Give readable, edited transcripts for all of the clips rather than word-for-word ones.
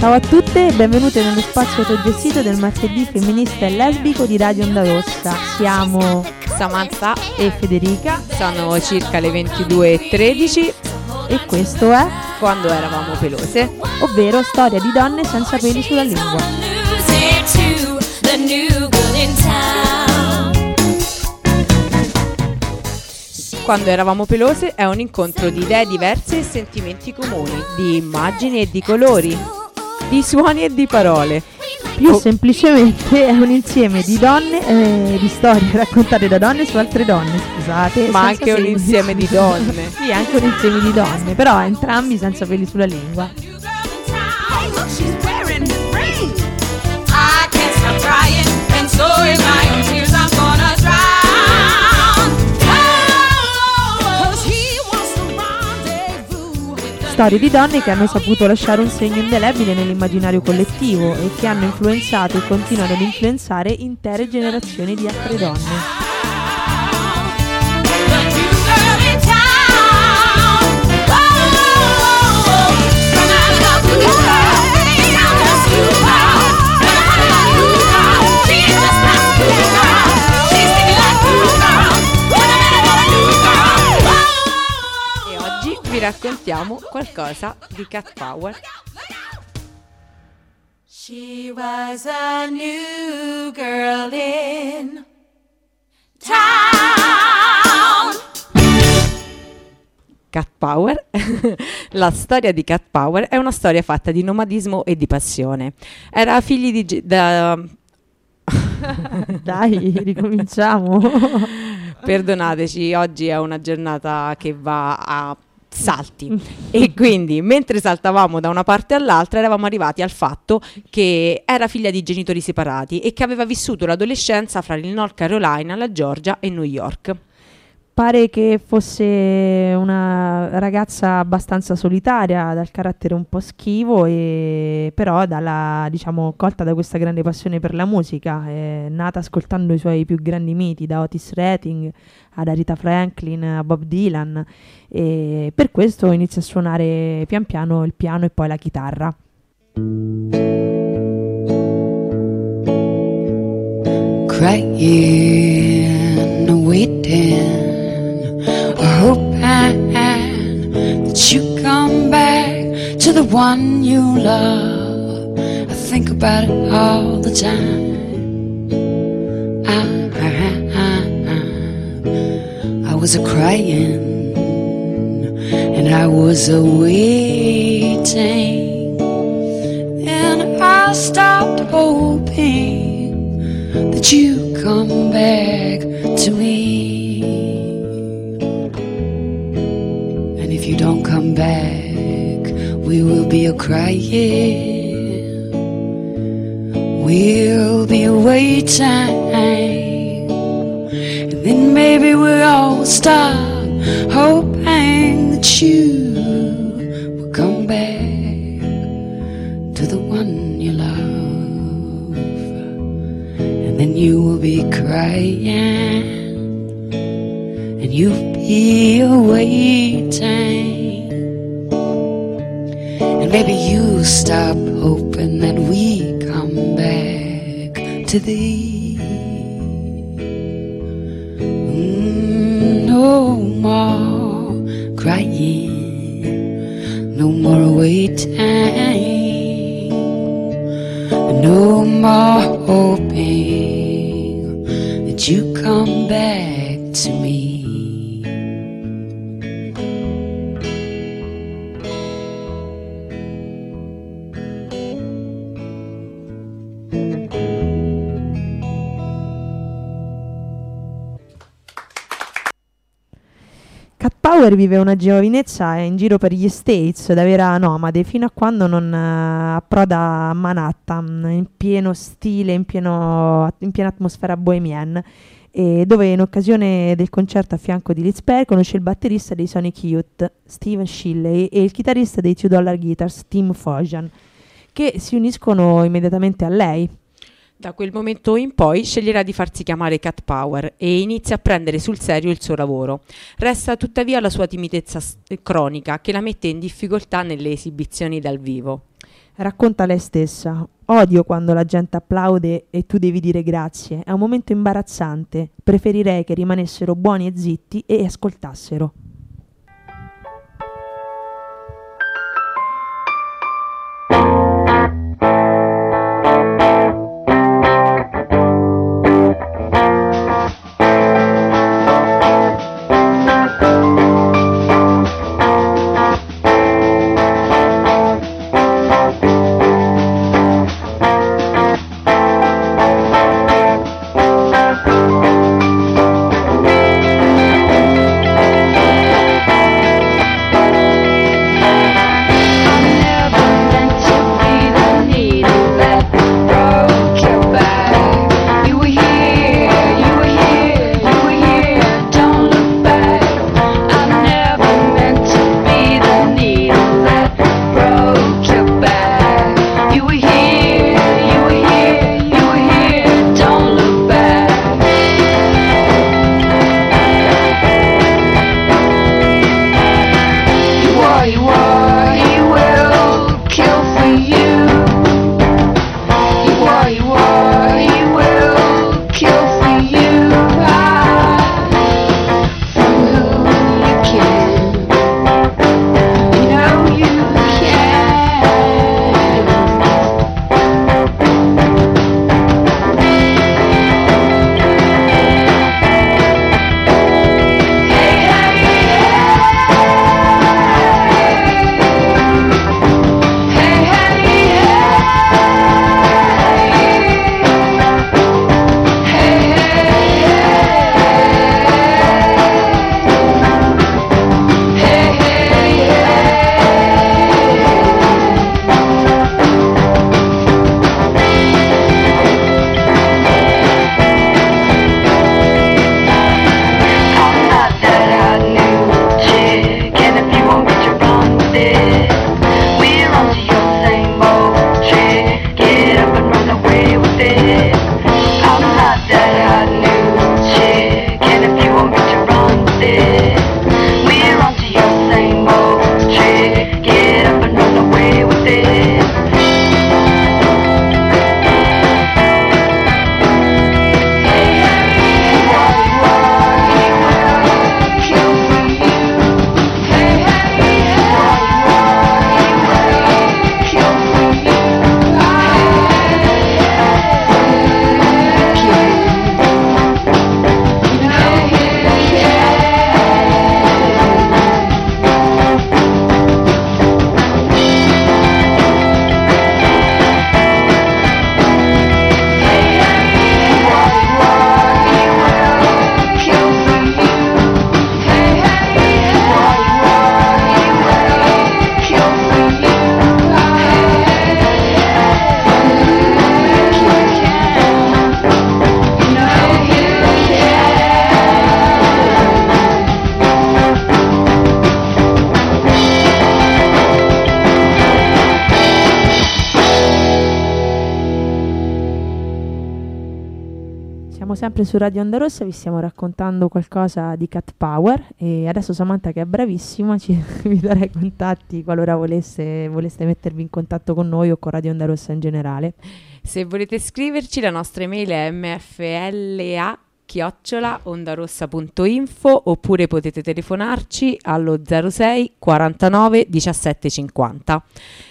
Ciao a tutte e benvenute nello spazio autogestito del martedì femminista e lesbico di Radio Onda Rossa. Siamo Samantha e Federica. Sono circa le 22:13 e questo è Quando eravamo pelose, ovvero storia di donne senza peli sulla lingua. Quando eravamo pelose è un incontro di idee diverse e sentimenti comuni, di immagini e di colori, di suoni e di parole. Più semplicemente è un insieme di donne, di storie raccontate da donne su altre donne, scusate. Ma anche un insieme di donne. Sì, anche un insieme di donne, però entrambi senza peli sulla lingua. Storie di donne che hanno saputo lasciare un segno indelebile nell'immaginario collettivo e che hanno influenzato e continuano ad influenzare intere generazioni di altre donne. Vi raccontiamo qualcosa di Cat Power. She was a new girl in town. Cat Power. La storia di Cat Power è una storia fatta di nomadismo e di passione. Era figli di Dai, ricominciamo. Perdonateci, oggi è una giornata che va a salti e quindi mentre saltavamo da una parte all'altra eravamo arrivati al fatto che era figlia di genitori separati e che aveva vissuto l'adolescenza fra il North Carolina, la Georgia e New York. Pare che fosse una ragazza abbastanza solitaria, dal carattere un po' schivo, e però colta da questa grande passione per la musica, nata ascoltando i suoi più grandi miti, da Otis Redding ad Aretha Franklin a Bob Dylan, e per questo inizia a suonare pian piano il piano e poi la chitarra. Crying, waiting, hoping that you come back to the one you love. I think about it all the time. I was a crying and I was a waiting, and I stopped hoping that you come back to me. And if you don't come back, we will be a crying, we'll be a waiting, and then maybe we'll all stop hoping that you will come back to the one you love. And then you will be crying, and you'll be waiting, and maybe you'll stop hoping that we come back to thee. No more crying, no more waiting, no more hoping that you come back to me. Cat Power vive una giovinezza in giro per gli States da vera nomade, fino a quando non approda a Manhattan in pieno stile, in piena atmosfera bohemienne, dove in occasione del concerto a fianco di Liz Perry conosce il batterista dei Sonic Youth, Steven Shilley, e il chitarrista dei Two Dollar Guitars, Tim Fojan, che si uniscono immediatamente a lei. Da quel momento in poi sceglierà di farsi chiamare Cat Power e inizia a prendere sul serio il suo lavoro. Resta tuttavia la sua timidezza cronica che la mette in difficoltà nelle esibizioni dal vivo. Racconta lei stessa. Odio quando la gente applaude e tu devi dire grazie. È un momento imbarazzante. Preferirei che rimanessero buoni e zitti e ascoltassero. Sempre su Radio Onda Rossa vi stiamo raccontando qualcosa di Cat Power e adesso Samantha, che è bravissima, vi darà i contatti qualora voleste mettervi in contatto con noi o con Radio Onda Rossa in generale. Se volete scriverci, la nostra email è mfla@ondarossa.info oppure potete telefonarci allo 06 49 17 50.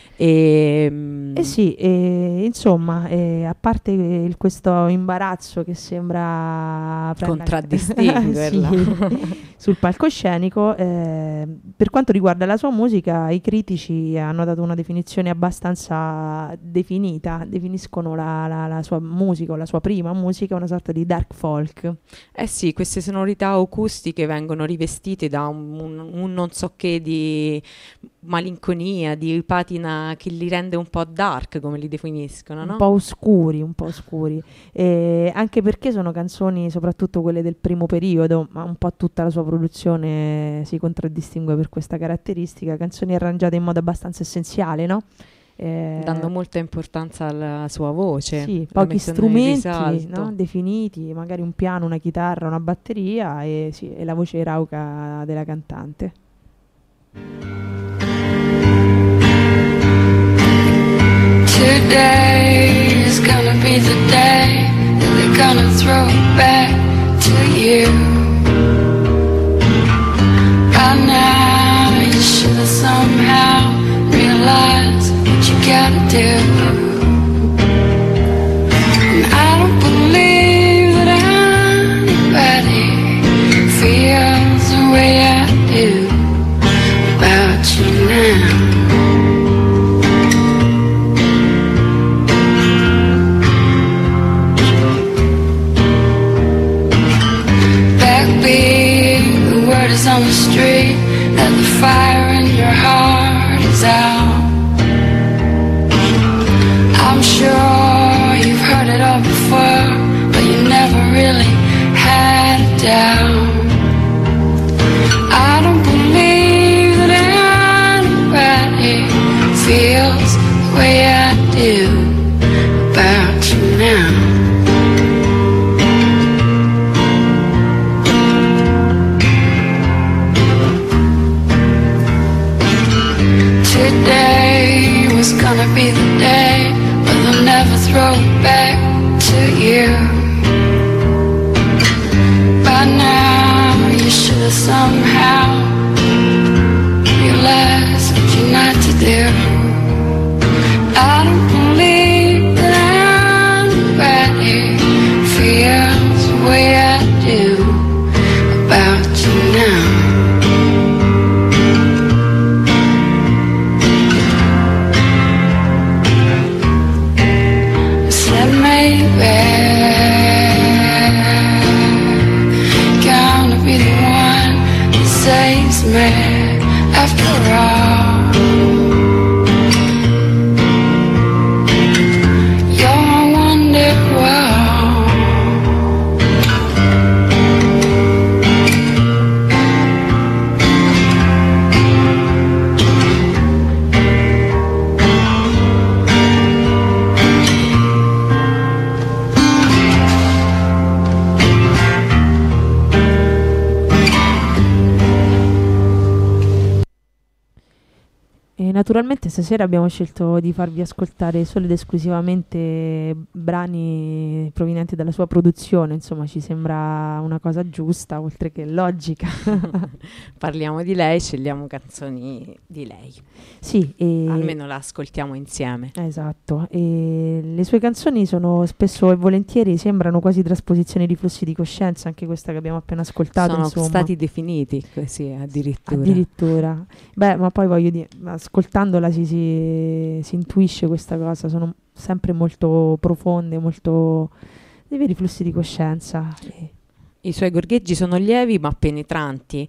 Sì, insomma, a parte questo imbarazzo che sembra contraddistinguerla sul palcoscenico, per quanto riguarda la sua musica, i critici hanno dato una definizione abbastanza definita, definiscono la sua musica, o la sua prima musica, una sorta di dark folk. Sì, queste sonorità acustiche vengono rivestite da un non so che di malinconia, di patina che li rende un po' dark, come li definiscono, no? Un po' oscuri. Anche perché sono canzoni, soprattutto quelle del primo periodo, ma un po' tutta la sua produzione si contraddistingue per questa caratteristica, canzoni arrangiate in modo abbastanza essenziale, no? Dando molta importanza alla sua voce. Sì, pochi strumenti, no? Definiti, magari un piano, una chitarra, una batteria e la voce rauca della cantante. Today is gonna be the day that they're gonna throw it back to you. By now you should have somehow realized what you gotta do. And I don't believe that anybody feels the way I do about you now. On the street that the fire in your heart is out. I'm sure you've heard it all before, but you never really had a doubt. I don't believe that anybody feels the way I do about you now. Today was gonna be the day, but they'll never throw it back to you. By now you should have somehow realized what you're not to do. I don't believe that anybody feels the way I do about you now. Gonna be the one that saves me after all. You're my wonderwall. Naturalmente stasera abbiamo scelto di farvi ascoltare solo ed esclusivamente brani provenienti dalla sua produzione, insomma ci sembra una cosa giusta oltre che logica. Parliamo di lei, scegliamo canzoni di lei. Sì, almeno la ascoltiamo insieme. Esatto, e le sue canzoni sono spesso e volentieri sembrano quasi trasposizioni di flussi di coscienza, anche questa che abbiamo appena ascoltato. Sono insomma. stati definiti così addirittura. Addirittura. Beh, ma poi voglio dire, ascoltandola si intuisce questa cosa, sono sempre molto profonde, molto dei veri flussi di coscienza. I suoi gorgheggi sono lievi ma penetranti,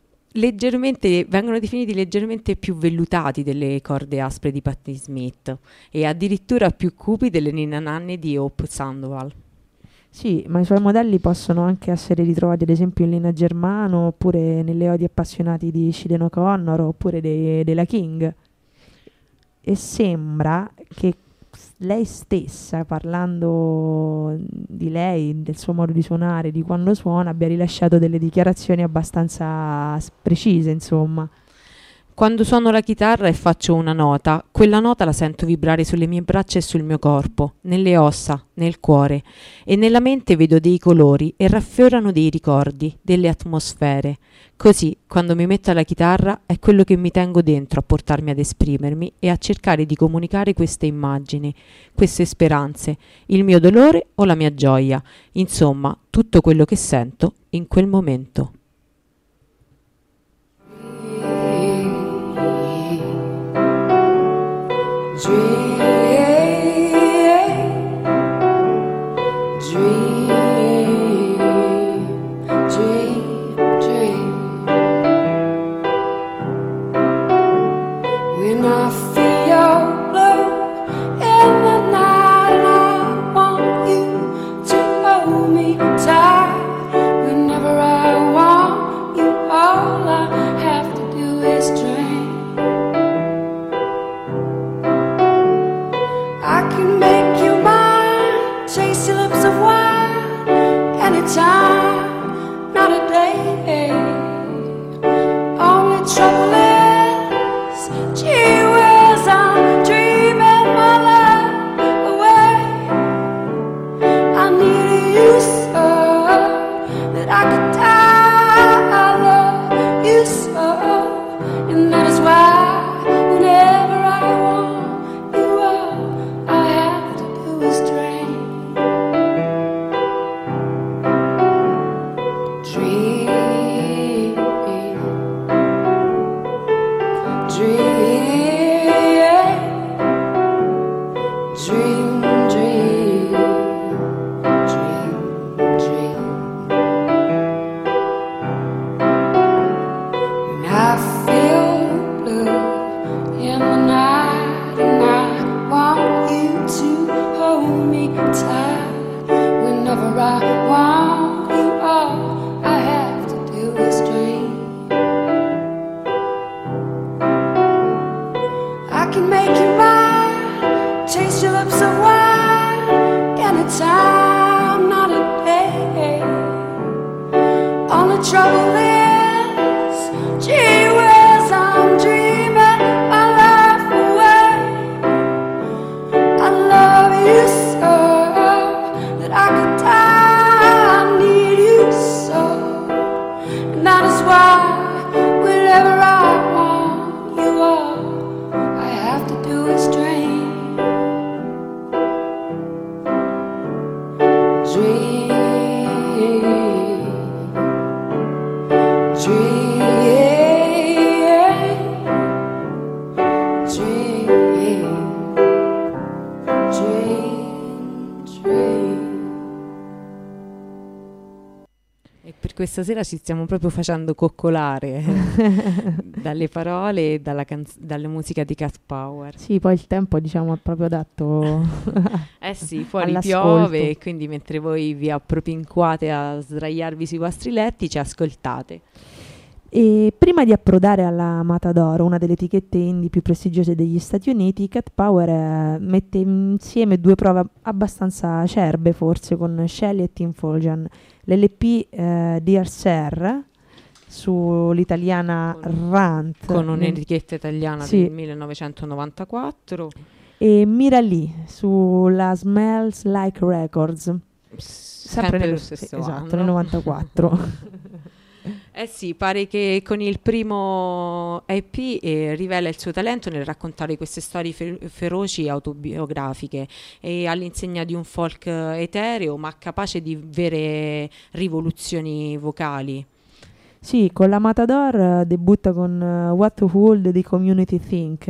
vengono definiti leggermente più vellutati delle corde aspre di Patti Smith e addirittura più cupi delle ninna nanne di Hope Sandoval. Sì, ma i suoi modelli possono anche essere ritrovati ad esempio in Lina Germano, oppure nelle odi appassionati di Sinead O'Connor, oppure della King. E sembra che lei stessa, parlando di lei, del suo modo di suonare, di quando suona, abbia rilasciato delle dichiarazioni abbastanza precise, insomma. Quando suono la chitarra e faccio una nota, quella nota la sento vibrare sulle mie braccia e sul mio corpo, nelle ossa, nel cuore, e nella mente vedo dei colori e raffiorano dei ricordi, delle atmosfere. Così, quando mi metto alla chitarra, è quello che mi tengo dentro a portarmi ad esprimermi e a cercare di comunicare queste immagini, queste speranze, il mio dolore o la mia gioia, insomma, tutto quello che sento in quel momento. questa sera ci stiamo proprio facendo coccolare dalle parole e dalla musica di Cat Power. Sì, poi il tempo, diciamo, è proprio adatto. Sì, fuori all'ascolto. piove e quindi mentre voi vi appropinquate a sdraiarvi sui vostri letti ci ascoltate. E prima di approdare alla Matador, una delle etichette indie più prestigiose degli Stati Uniti, Cat Power mette insieme due prove abbastanza acerbe, forse, con Shelly e Tim Foljan. L'LP Dear Sir, sull'italiana Rant. Con un'etichetta italiana Sì. del 1994. E Mira Lee, sulla Smells Like Records. Sempre nello lo stesso esatto, anno. nel 94. Sì, pare che con il primo EP rivela il suo talento nel raccontare queste storie feroci autobiografiche e all'insegna di un folk etereo ma capace di vere rivoluzioni vocali. Sì, con la Matador debutta con What Would the Community Think,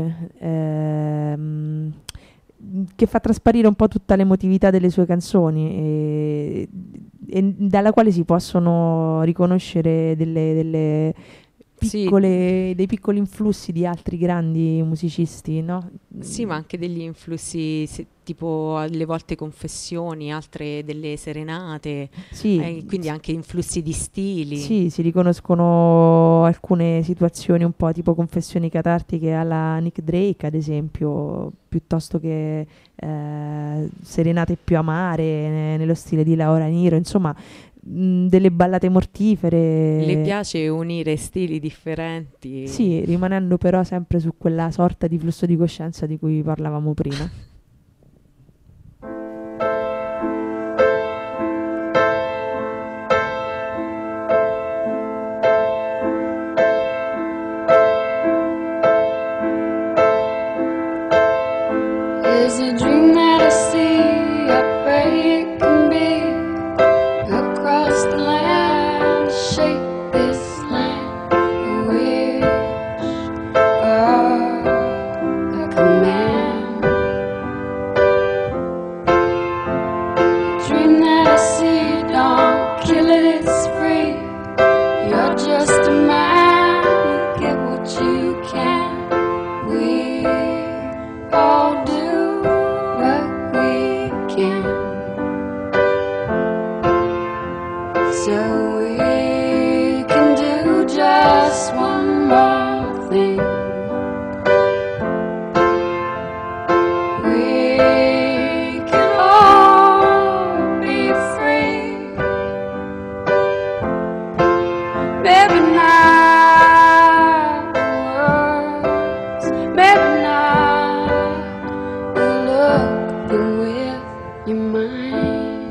che fa trasparire un po' tutta l'emotività delle sue canzoni e dalla quale si possono riconoscere delle piccole, dei piccoli influssi di altri grandi musicisti, no? Sì, ma anche degli influssi tipo alle volte confessioni, altre delle serenate, Sì, quindi anche influssi di stili. sì, si riconoscono alcune situazioni un po' tipo confessioni catartiche alla Nick Drake, ad esempio, piuttosto che serenate più amare nello stile di Laura Nyro, insomma, delle ballate mortifere. Le piace unire stili differenti. Sì, rimanendo però sempre su quella sorta di flusso di coscienza di cui parlavamo prima. Is a dream that I see, I pray it can be across the land, shake this land, a wish or a command. Dream that I see, don't kill it, it's free. You're just a man, you get what you can. We all do what we can, so we can do just one more thing. We can all be free. Maybe not words, maybe not a look, but with your mind.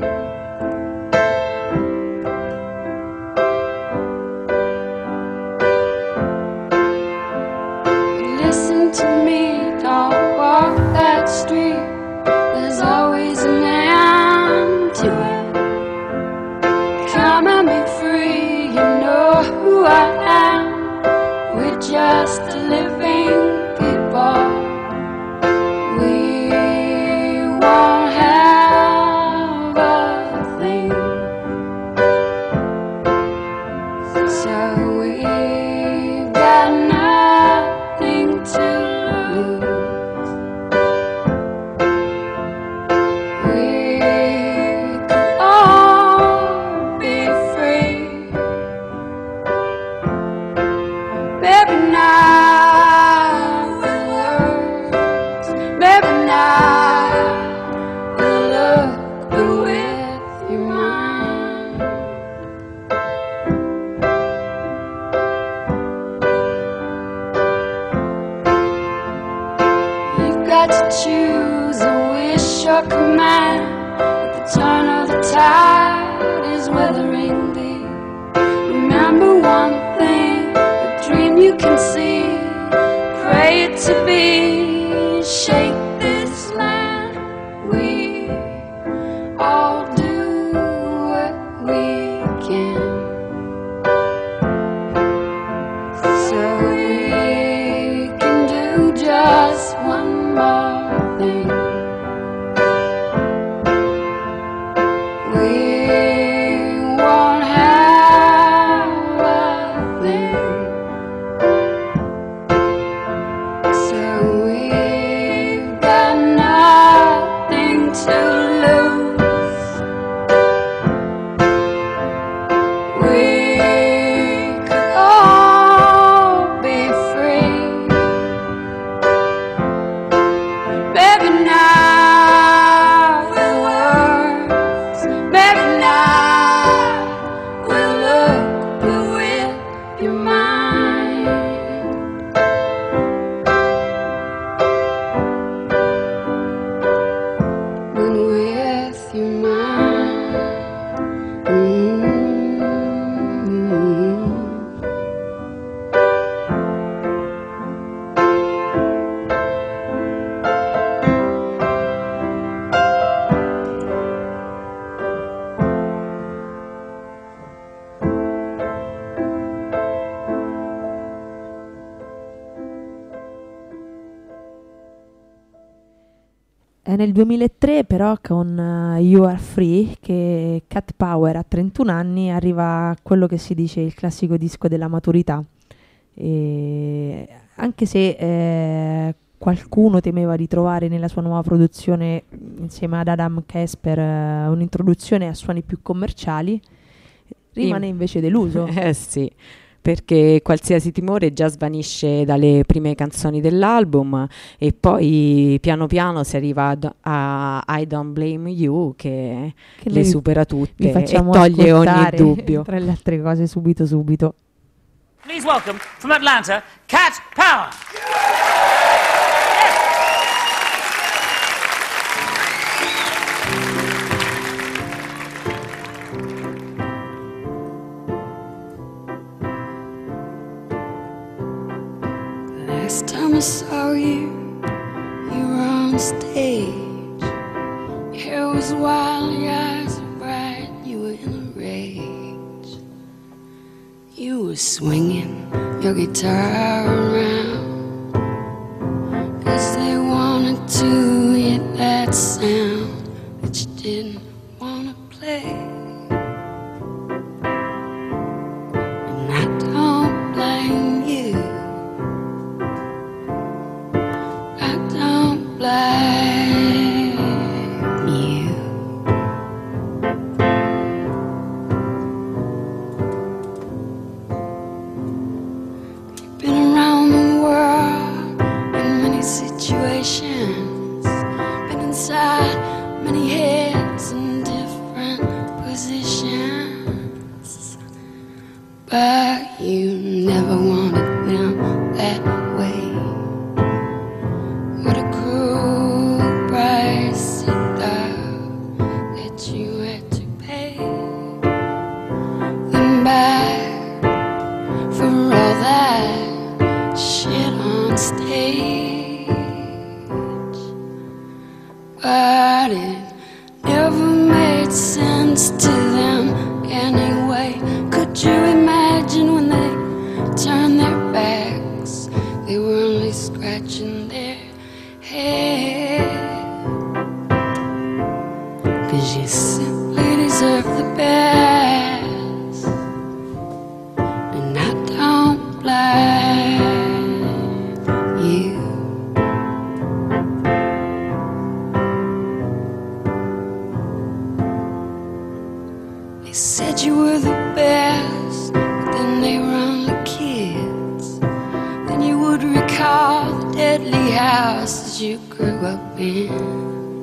Listen to me, don't walk that street. There's always an end to it. Come and be free, you know who I am. We're just living people. We won't have a thing, so we've got nothing to lose. We could all be free. Maybe not with words, maybe not with a look, but with your mind. You've got to choose a wish or command. At the turn of the tide is weathering thee. Remember one thing, a dream you can see. Pray it to be. Shake this land. We all do what we can, so we can do just one more thing. We won't have Maybe now it works. Maybe now we'll look good with your mind. But with your mind. È nel 2003 però con You Are Free che Cat Power a 31 anni arriva a quello che si dice il classico disco della maturità. E anche se qualcuno temeva di trovare nella sua nuova produzione insieme ad Adam Kesper un'introduzione a suoni più commerciali, rimane invece deluso. Sì, perché qualsiasi timore già svanisce dalle prime canzoni dell'album e poi piano piano si arriva a I Don't Blame You che le noi supera tutte vi e facciamo toglie ogni ascoltare, dubbio. tra le altre cose, subito. Please welcome from Atlanta, Cat Power. Last time I saw you, you were on stage. Your hair was wild, your eyes were bright, you were in a rage. You were swinging your guitar around, 'cause they wanted to hit that sound that you didn't want to play. And I don't blame you, I don't blame you. You've been around the world in many situations, been inside many heads in different positions, but you never wanted them that way. What a cruel price you thought that you had to pay. Then back for all that shit on stage, but it never made sense to them anyway. Could you imagine when they turned their backs, they were only scratching their head? 'Cause you simply deserve the best, and I don't blame you. They said you were the best, but then they were only kids. Then you would recall the deadly houses you grew up in.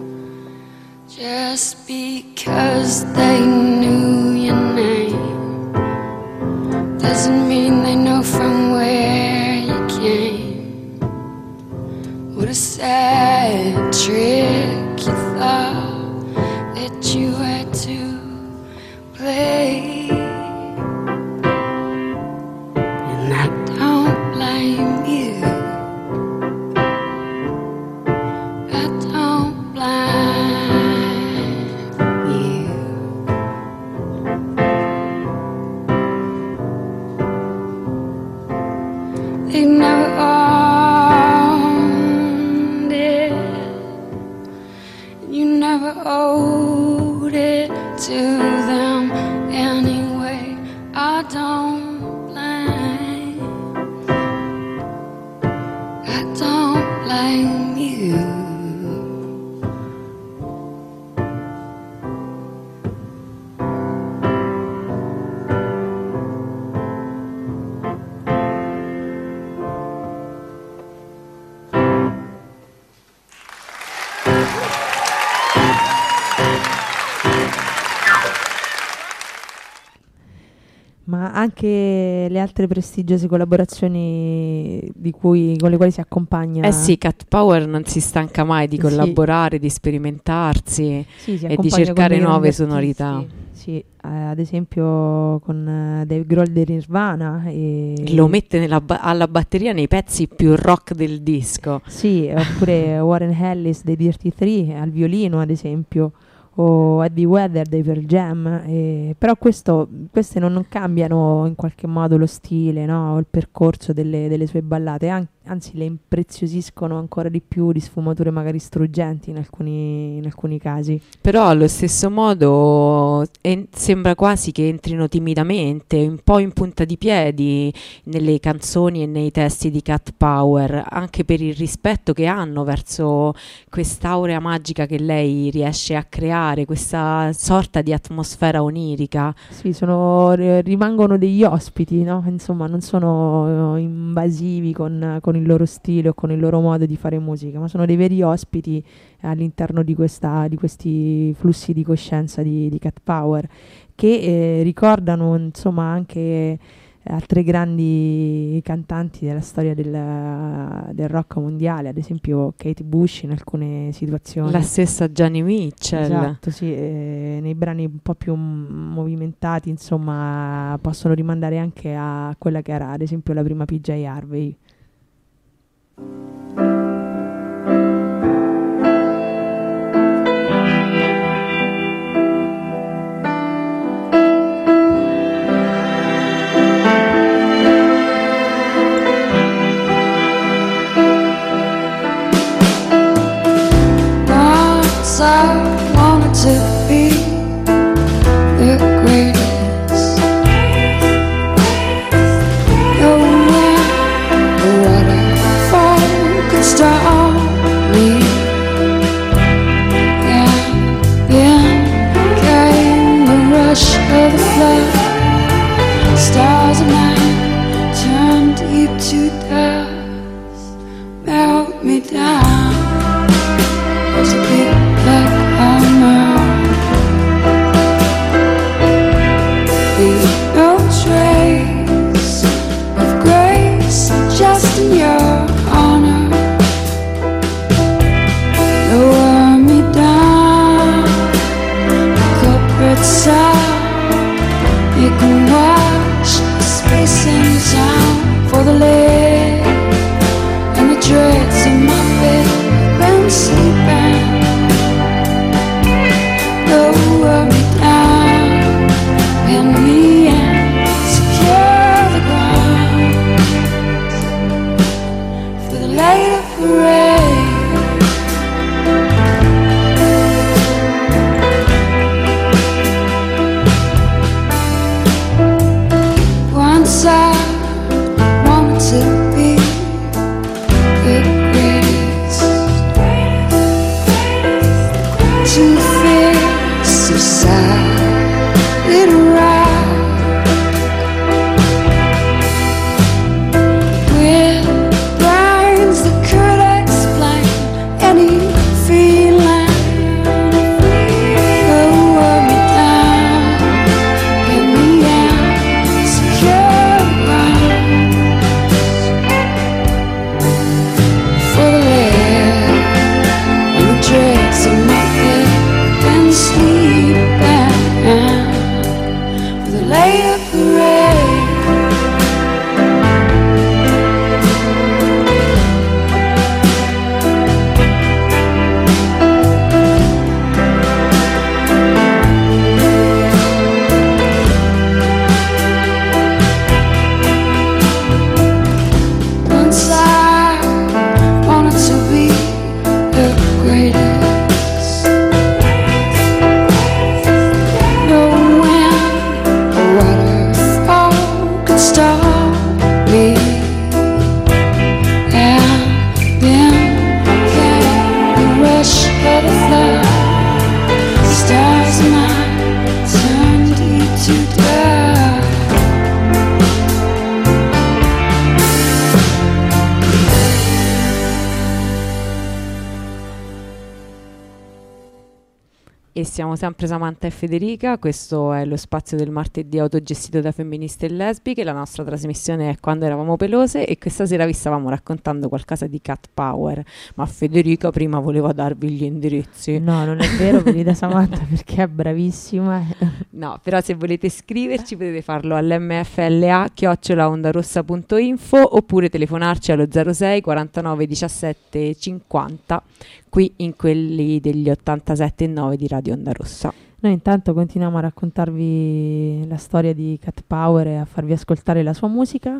Just because they knew your name doesn't mean they know from where you came. What a sad trick you thought that you had to play. And I don't blame you, I don't blame you. They never owned it, and you never owed it to them anyway. I don't blame, I don't blame you. ma anche le altre prestigiose collaborazioni con le quali si accompagna. Eh sì, Cat Power non si stanca mai di Sì. collaborare, di sperimentarsi Sì, si e di accompagna cercare con dei nuove grandi sonorità. artisti. Sì, ad esempio con Dave Grohl di Nirvana. Lo mette alla batteria nei pezzi più rock del disco. Sì, oppure Warren Ellis dei Dirty Three al violino, ad esempio, o Eddie Vedder dei Pearl Jam. Però queste non cambiano in qualche modo lo stile, no? O il percorso delle sue ballate, anzi le impreziosiscono ancora di più di sfumature magari struggenti in alcuni casi. Però allo stesso modo sembra quasi che entrino timidamente, un po' in punta di piedi nelle canzoni e nei testi di Cat Power, anche per il rispetto che hanno verso quest'aurea magica che lei riesce a creare, questa sorta di atmosfera onirica. Sì, rimangono degli ospiti, no? Insomma, non sono invasivi con il loro stile o con il loro modo di fare musica, ma sono dei veri ospiti all'interno di questi flussi di coscienza di Cat Power, che ricordano insomma anche altre grandi cantanti della storia del rock mondiale, ad esempio Kate Bush in alcune situazioni. La stessa Joni Mitchell. Esatto, sì, nei brani un po' più movimentati, insomma, possono rimandare anche a quella che era, ad esempio, la prima PJ Harvey. Once I wanted to be the greatest. No man or waterfall could stop me. And then came the rush of the flood. Stars of night turned deep to dust, melt me down. Was a bit like armor. Leave no trace of grace, just in your honor. Lower me down, culprit side. You can wash the space in town for the lead and the dregs of my bed. Been sleeping, lower me down, pin me in, secure the ground for the later parade. Once I wanted to be the greatest. Too fierce, so sad, little ride with brains that could explain any feeling. Lower me down, pin me in, secure ground for the lead and the dregs of my bed. Been sleeping for the later parade. Once I wanted to be the greatest. No wind or waterfall could stop me. And then came the rush of the flood. Stars might turn deep to dust. E siamo sempre Samantha e Federica, questo è lo spazio del martedì autogestito da femministe e lesbiche, la nostra trasmissione è Quando eravamo pelose e questa sera vi stavamo raccontando qualcosa di Cat Power, ma Federica prima voleva darvi gli indirizzi. No, non è vero, venite da Samantha perché è bravissima. No, però se volete scriverci potete farlo all'mfla@ondarossa.info oppure telefonarci allo 06 49 17 50 qui in quelli degli 87,9 di Radio Onda Rossa. Noi intanto continuiamo a raccontarvi la storia di Cat Power e a farvi ascoltare la sua musica,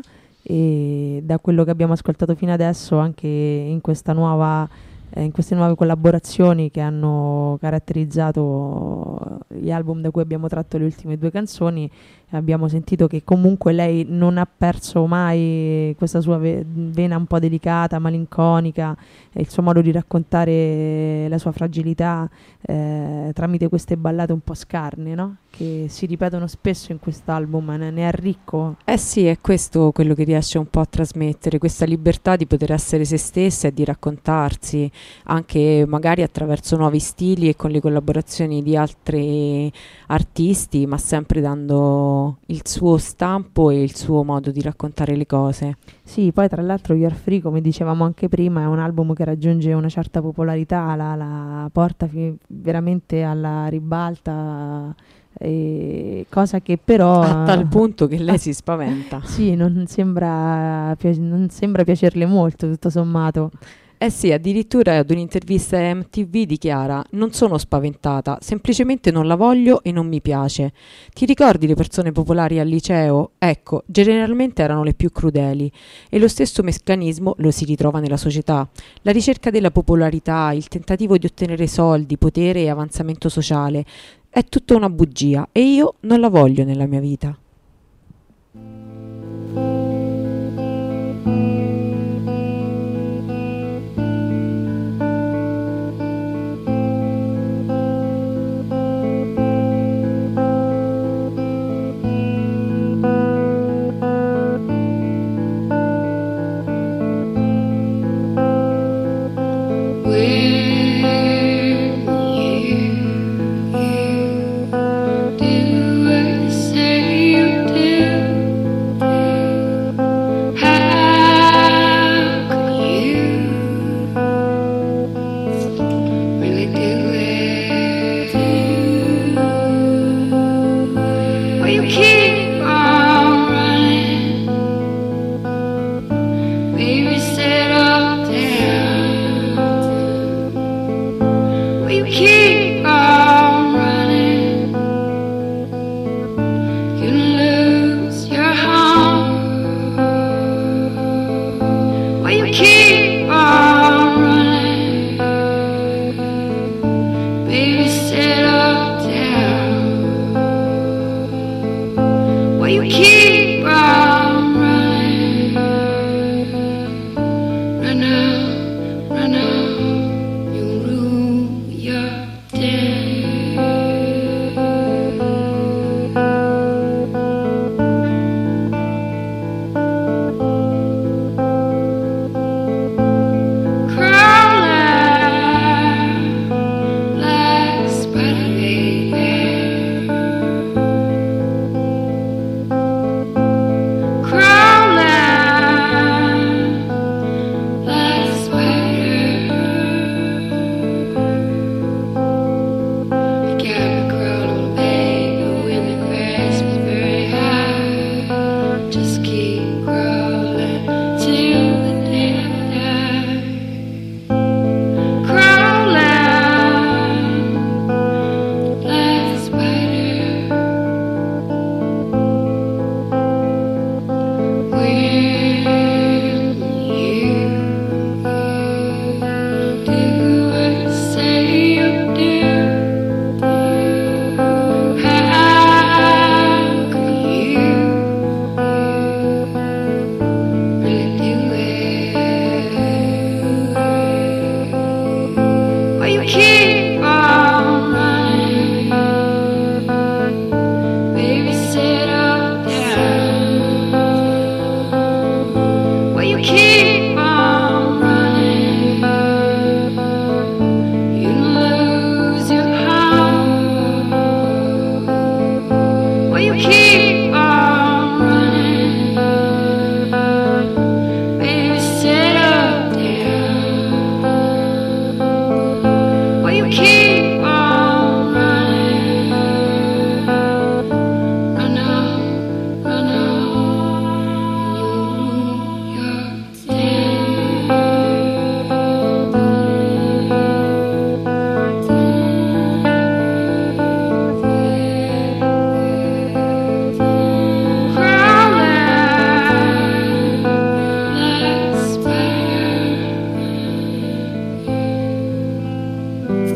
e da quello che abbiamo ascoltato fino adesso anche in questa in queste nuove collaborazioni che hanno caratterizzato gli album da cui abbiamo tratto le ultime due canzoni, abbiamo sentito che comunque lei non ha perso mai questa sua vena un po' delicata, malinconica, e il suo modo di raccontare la sua fragilità tramite queste ballate un po' scarne, no? Che si ripetono spesso in quest'album, ne è ricco. Eh sì, è questo quello che riesce un po' a trasmettere, questa libertà di poter essere se stessa e di raccontarsi, anche magari attraverso nuovi stili e con le collaborazioni di altri artisti, ma sempre dando il suo stampo e il suo modo di raccontare le cose. Sì, poi tra l'altro You Are Free, come dicevamo anche prima, è un album che raggiunge una certa popolarità, la porta veramente alla ribalta, cosa che però A tal punto che lei si spaventa. sì, non sembra piacerle molto, tutto sommato. Eh sì, addirittura ad un'intervista a MTV dichiara: non sono spaventata, semplicemente non la voglio e non mi piace. Ti ricordi le persone popolari al liceo? Ecco, generalmente erano le più crudeli. E lo stesso meccanismo lo si ritrova nella società. La ricerca della popolarità, il tentativo di ottenere soldi, potere e avanzamento sociale. È tutta una bugia e io non la voglio nella mia vita. Run out, you rule your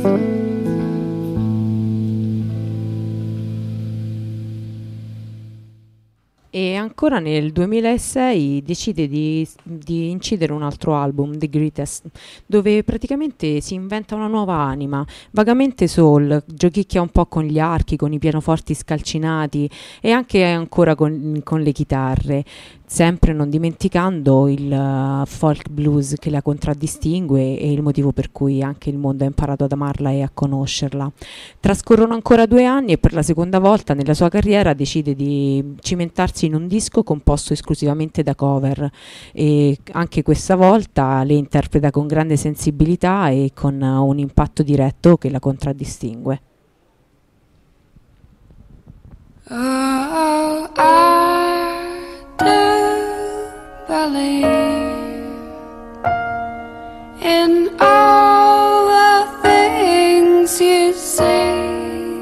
E ancora nel 2006 decide di incidere un altro album, The Greatest, dove praticamente si inventa una nuova anima, vagamente soul, giochicchia un po' con gli archi, con i pianoforti scalcinati e anche ancora con le chitarre, sempre non dimenticando il folk blues che la contraddistingue e il motivo per cui anche il mondo ha imparato ad amarla e a conoscerla. Trascorrono ancora 2 anni e per la seconda volta nella sua carriera decide di cimentarsi in un disco composto esclusivamente da cover e anche questa volta le interpreta con grande sensibilità e con un impatto diretto che la contraddistingue. Oh, I do believe in all the things you say.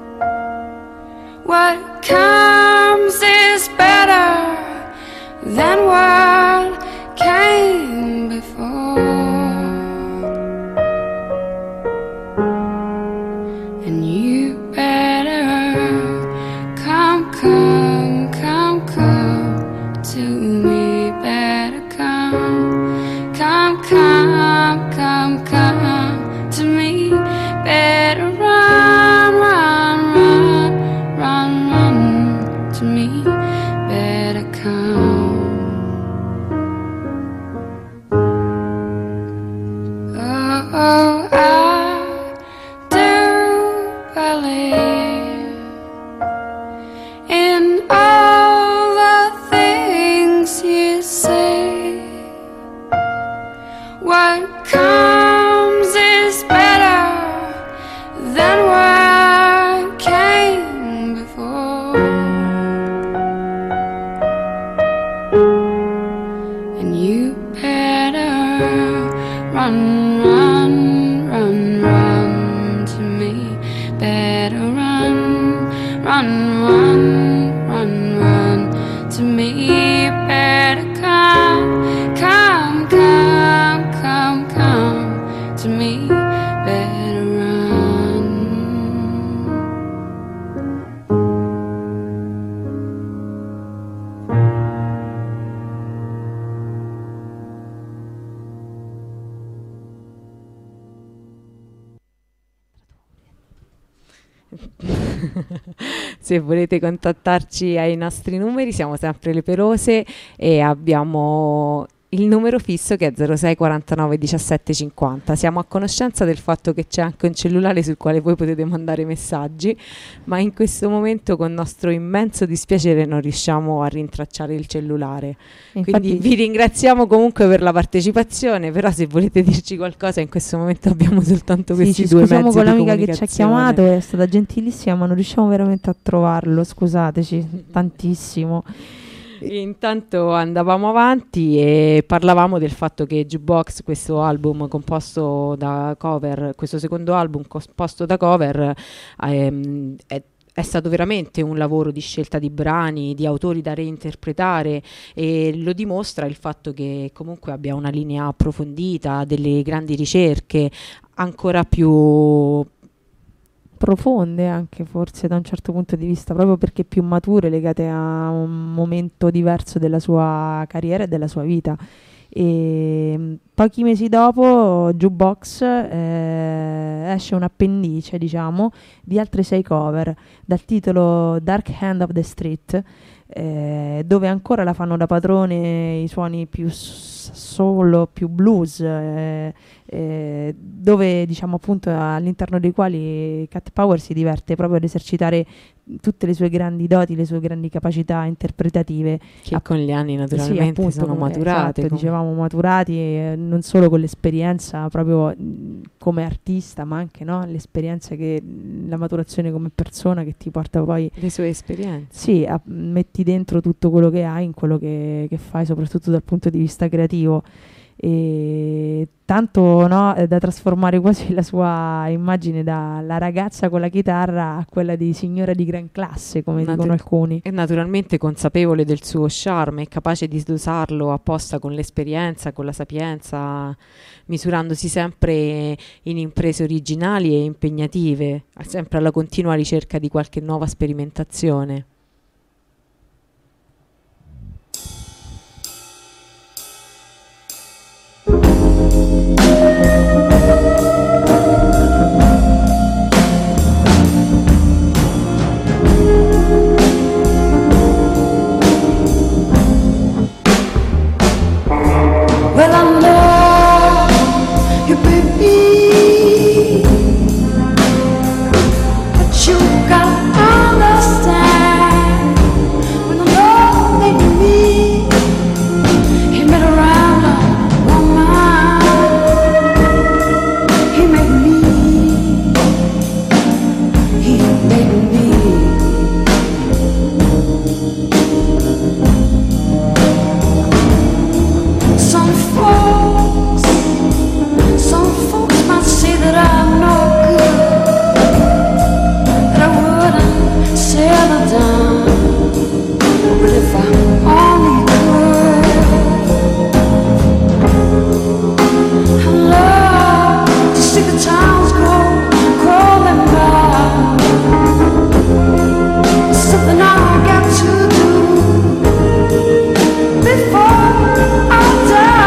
What comes is better than what came before. And you better come to me. Better come to me. Better run to me. Better come. Oh, I do believe in all the things you say. What comes is better than what came before. And you better run to me. Better run to me. Better come to me. Better run. Se volete contattarci ai nostri numeri siamo sempre Le Perose e abbiamo il numero fisso che è 06 49 17 50. Siamo a conoscenza del fatto che c'è anche un cellulare sul quale voi potete mandare messaggi, ma in questo momento con nostro immenso dispiacere non riusciamo a rintracciare il cellulare. Quindi vi ringraziamo comunque per la partecipazione, però se volete dirci qualcosa in questo momento abbiamo soltanto questi due mezzi di comunicazione. Scusiamo con l'amica che ci ha chiamato, è stata gentilissima, ma non riusciamo veramente a trovarlo, scusateci tantissimo. Intanto andavamo avanti e parlavamo del fatto che Jukebox, questo album composto da cover, questo secondo album composto da cover, è stato veramente un lavoro di scelta di brani, di autori da reinterpretare, e lo dimostra il fatto che comunque abbia una linea approfondita, delle grandi ricerche, ancora più profonde anche forse da un certo punto di vista, proprio perché più mature, legate a un momento diverso della sua carriera e della sua vita. E pochi mesi dopo Jukebox esce un appendice, diciamo, di altre 6 cover dal titolo Dark Hand of the Street, dove ancora la fanno da padrone i suoni più soul, più blues, dove diciamo appunto all'interno dei quali Cat Power si diverte proprio ad esercitare tutte le sue grandi doti, le sue grandi capacità interpretative, che con gli anni naturalmente sì, appunto, sono maturate. Esatto, dicevamo maturati, non solo con l'esperienza proprio come artista, ma anche l'esperienza, che la maturazione come persona che ti porta poi le sue esperienze. Sì, metti dentro tutto quello che hai in quello che fai, soprattutto dal punto di vista creativo. e tanto no, da trasformare quasi la sua immagine dalla ragazza con la chitarra a quella di signora di gran classe, come dicono alcuni. È naturalmente consapevole del suo charme, è capace di dosarlo apposta con l'esperienza, con la sapienza, misurandosi sempre in imprese originali e impegnative, sempre alla continua ricerca di qualche nuova sperimentazione. Well, I love you, baby, but you gotta understand when the Lord made me, He made a round woman, He made me, He made me. Some folks might say that I'm no good, that I wouldn't settle down, but if I only could, I'd love to see the towns go crawling by. It's something I got to do before I die.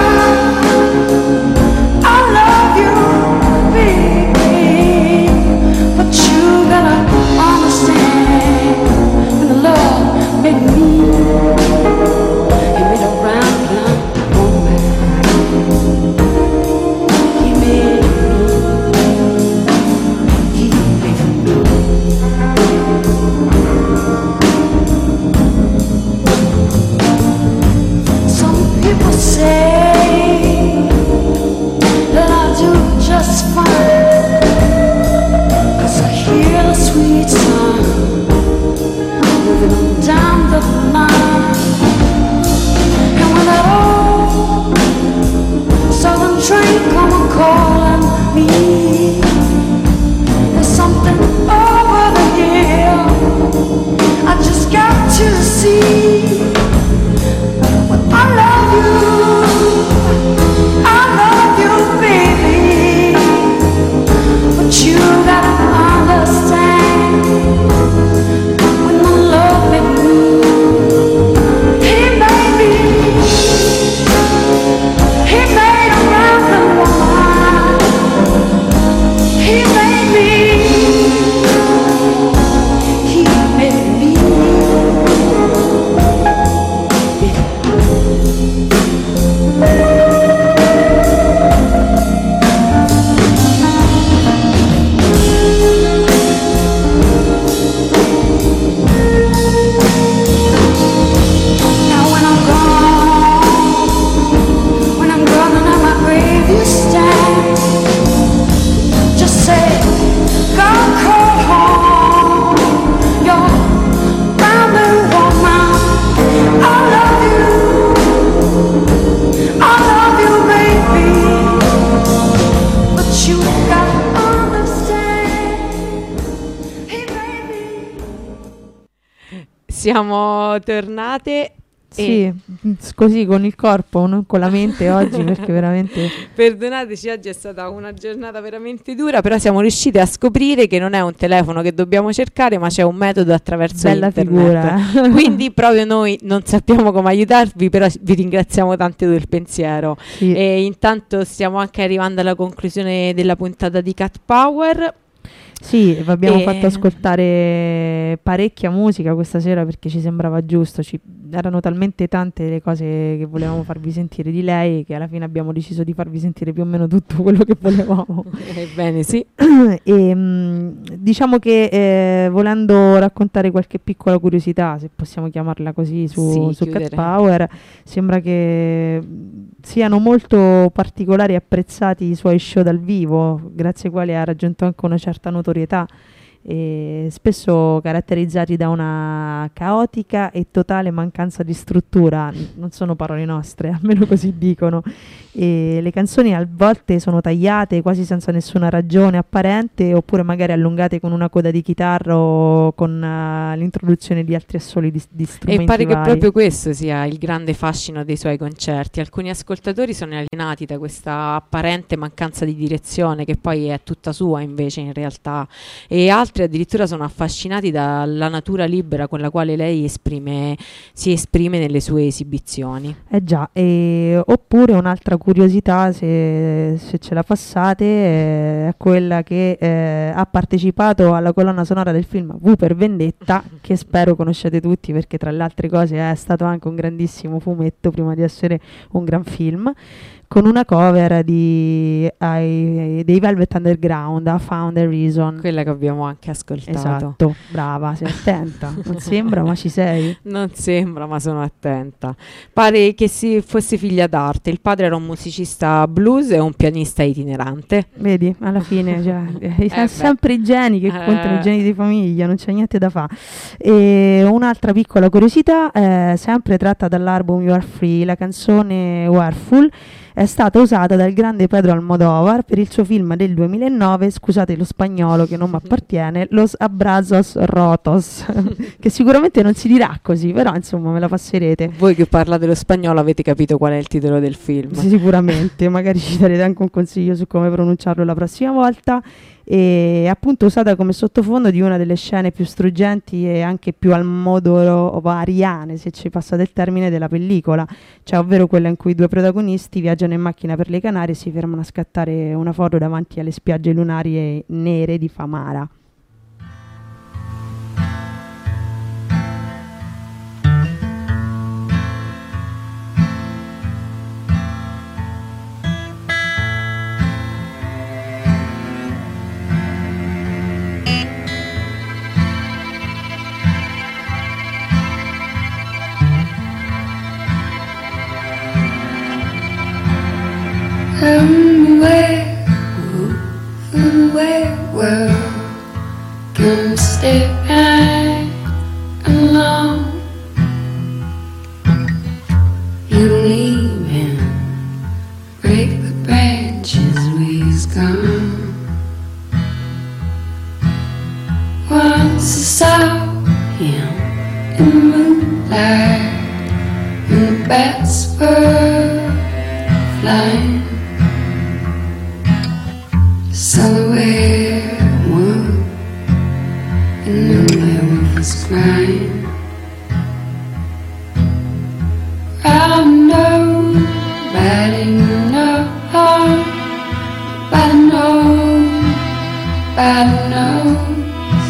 Siamo tornate. Sì, così con il corpo, non con la mente oggi, perché veramente... Perdonateci, oggi è stata una giornata veramente dura, però siamo riusciti a scoprire che non è un telefono che dobbiamo cercare, ma c'è un metodo attraverso Bella internet. figura. Quindi proprio noi non sappiamo come aiutarvi, però vi ringraziamo tanto del pensiero. Sì. E intanto stiamo anche arrivando alla conclusione della puntata di Cat Power. Sì, vi abbiamo fatto ascoltare parecchia musica questa sera perché ci sembrava giusto, erano talmente tante le cose che volevamo farvi sentire di lei che alla fine abbiamo deciso di farvi sentire più o meno tutto quello che volevamo. Ebbene sì. E, diciamo che volendo raccontare qualche piccola curiosità, se possiamo chiamarla così, su Cat Power, sembra che siano molto particolari e apprezzati i suoi show dal vivo, grazie ai quali ha raggiunto anche una certa notorietà, e spesso caratterizzati da una caotica e totale mancanza di struttura. Non sono parole nostre, almeno così dicono. E le canzoni a volte sono tagliate quasi senza nessuna ragione apparente, oppure magari allungate con una coda di chitarra o con l'introduzione di altri assoli di strumenti E pare che vari. proprio questo sia il grande fascino dei suoi concerti. Alcuni ascoltatori sono alienati da questa apparente mancanza di direzione, che poi è tutta sua invece in realtà, e altri addirittura sono affascinati dalla natura libera con la quale lei si esprime nelle sue esibizioni. Già, oppure un'altra curiosità, se ce la passate, è quella che ha partecipato alla colonna sonora del film V per Vendetta, che spero conosciate tutti perché tra le altre cose è stato anche un grandissimo fumetto prima di essere un gran film, con una cover dei Velvet Underground, I Found a Reason. Quella che abbiamo anche ascoltato. Esatto, brava, sei attenta. Non sembra, ma ci sei. Non sembra, ma sono attenta. Pare che fosse figlia d'arte. Il padre era un musicista blues e un pianista itinerante. Vedi, alla fine beh. sempre i geni che contano, i geni di famiglia, non c'è niente da fare. E un'altra piccola curiosità, sempre tratta dall'album You Are Free, la canzone Warful è stata usata dal grande Pedro Almodóvar per il suo film del 2009, scusate lo spagnolo che non mi appartiene, Los Abrazos Rotos, che sicuramente non si dirà così, però insomma me la passerete. Voi che parlate lo spagnolo avete capito qual è il titolo del film. Sì, sicuramente, magari ci darete anche un consiglio su come pronunciarlo la prossima volta. E appunto usata come sottofondo di una delle scene più struggenti e anche più almodovariane, se ci passate il termine, della pellicola, cioè ovvero quella in cui i due protagonisti viaggiano in macchina per le Canarie e si fermano a scattare una foto davanti alle spiagge lunarie nere di Famara. Well, come stay right alone. You leave him, break the branches we's gone. Once I saw him in the moonlight, and the bats were flying. Silhouette one, and then there was crying. I know, nobody knows, nobody knows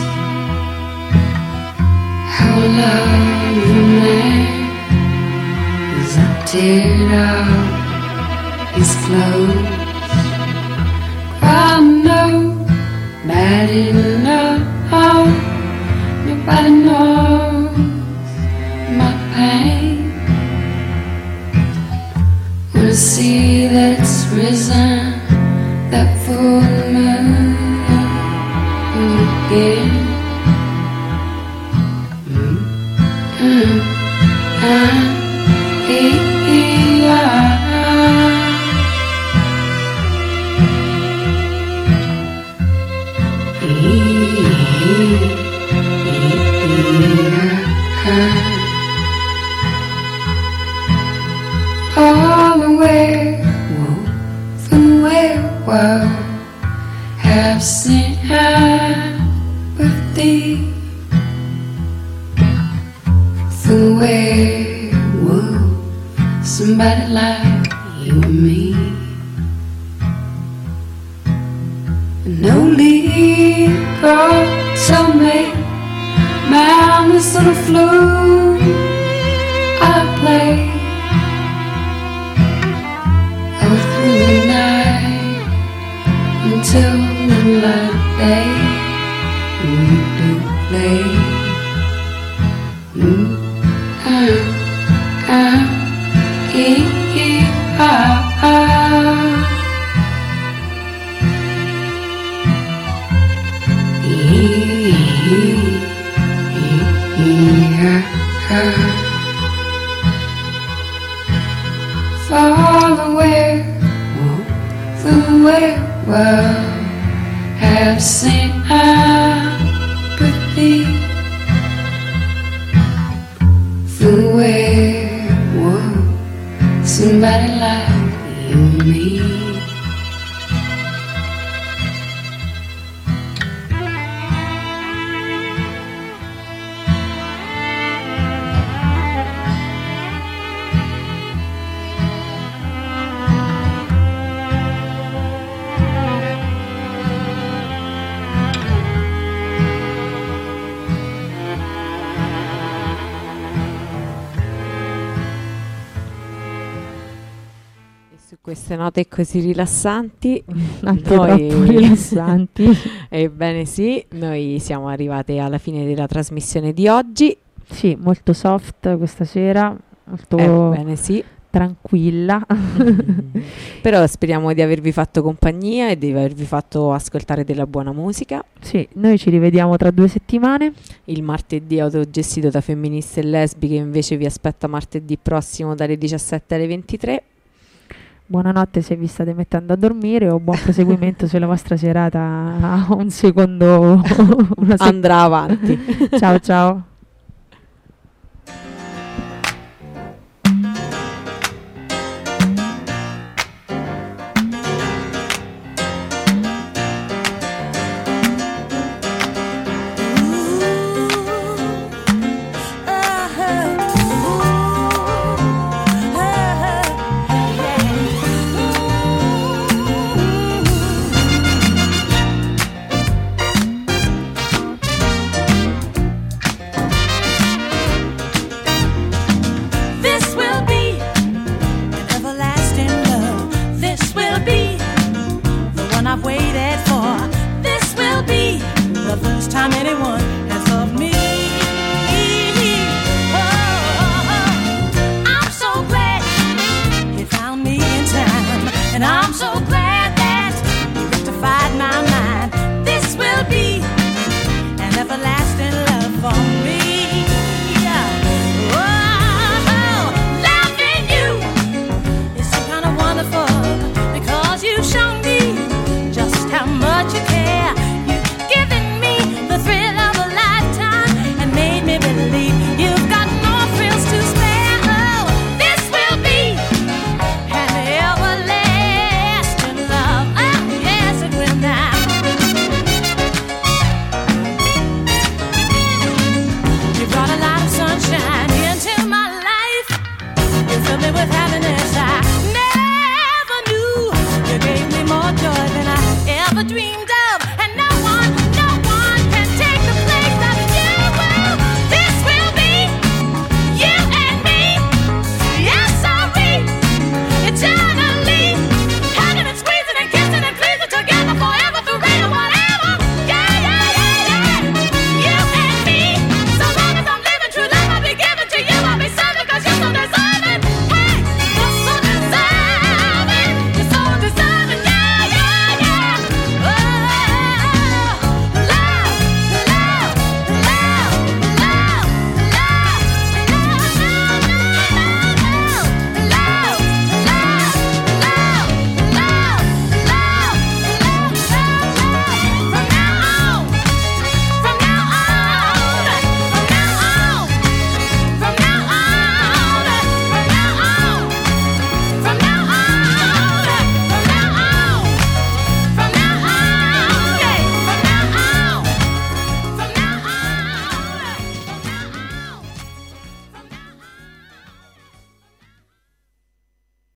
how I love the man as I teared off his clothes. I know, nobody knows my pain. When I see that it's risen, that full moon again. All the werewolf and werewolf have sympathy for werewolf, somebody like you and me. No legal soulmate, man, this little flute I play. All through the night until the light day, we do play. Yeah. For the werewolf have sympathy. The werewolf, somebody like you and me. Queste note così rilassanti, Anche troppo rilassanti. Ebbene sì, noi siamo arrivate alla fine della trasmissione di oggi. Sì, molto soft questa sera, molto Ebbene sì. tranquilla. Però speriamo di avervi fatto compagnia e di avervi fatto ascoltare della buona musica. Sì, noi ci rivediamo tra 2 settimane. Il martedì autogestito da femministe e lesbiche invece vi aspetta martedì prossimo dalle 17 alle 23. Buonanotte se vi state mettendo a dormire o buon proseguimento se la vostra serata ha un secondo andrà avanti. Ciao ciao. I've waited for. This will be the first time anyone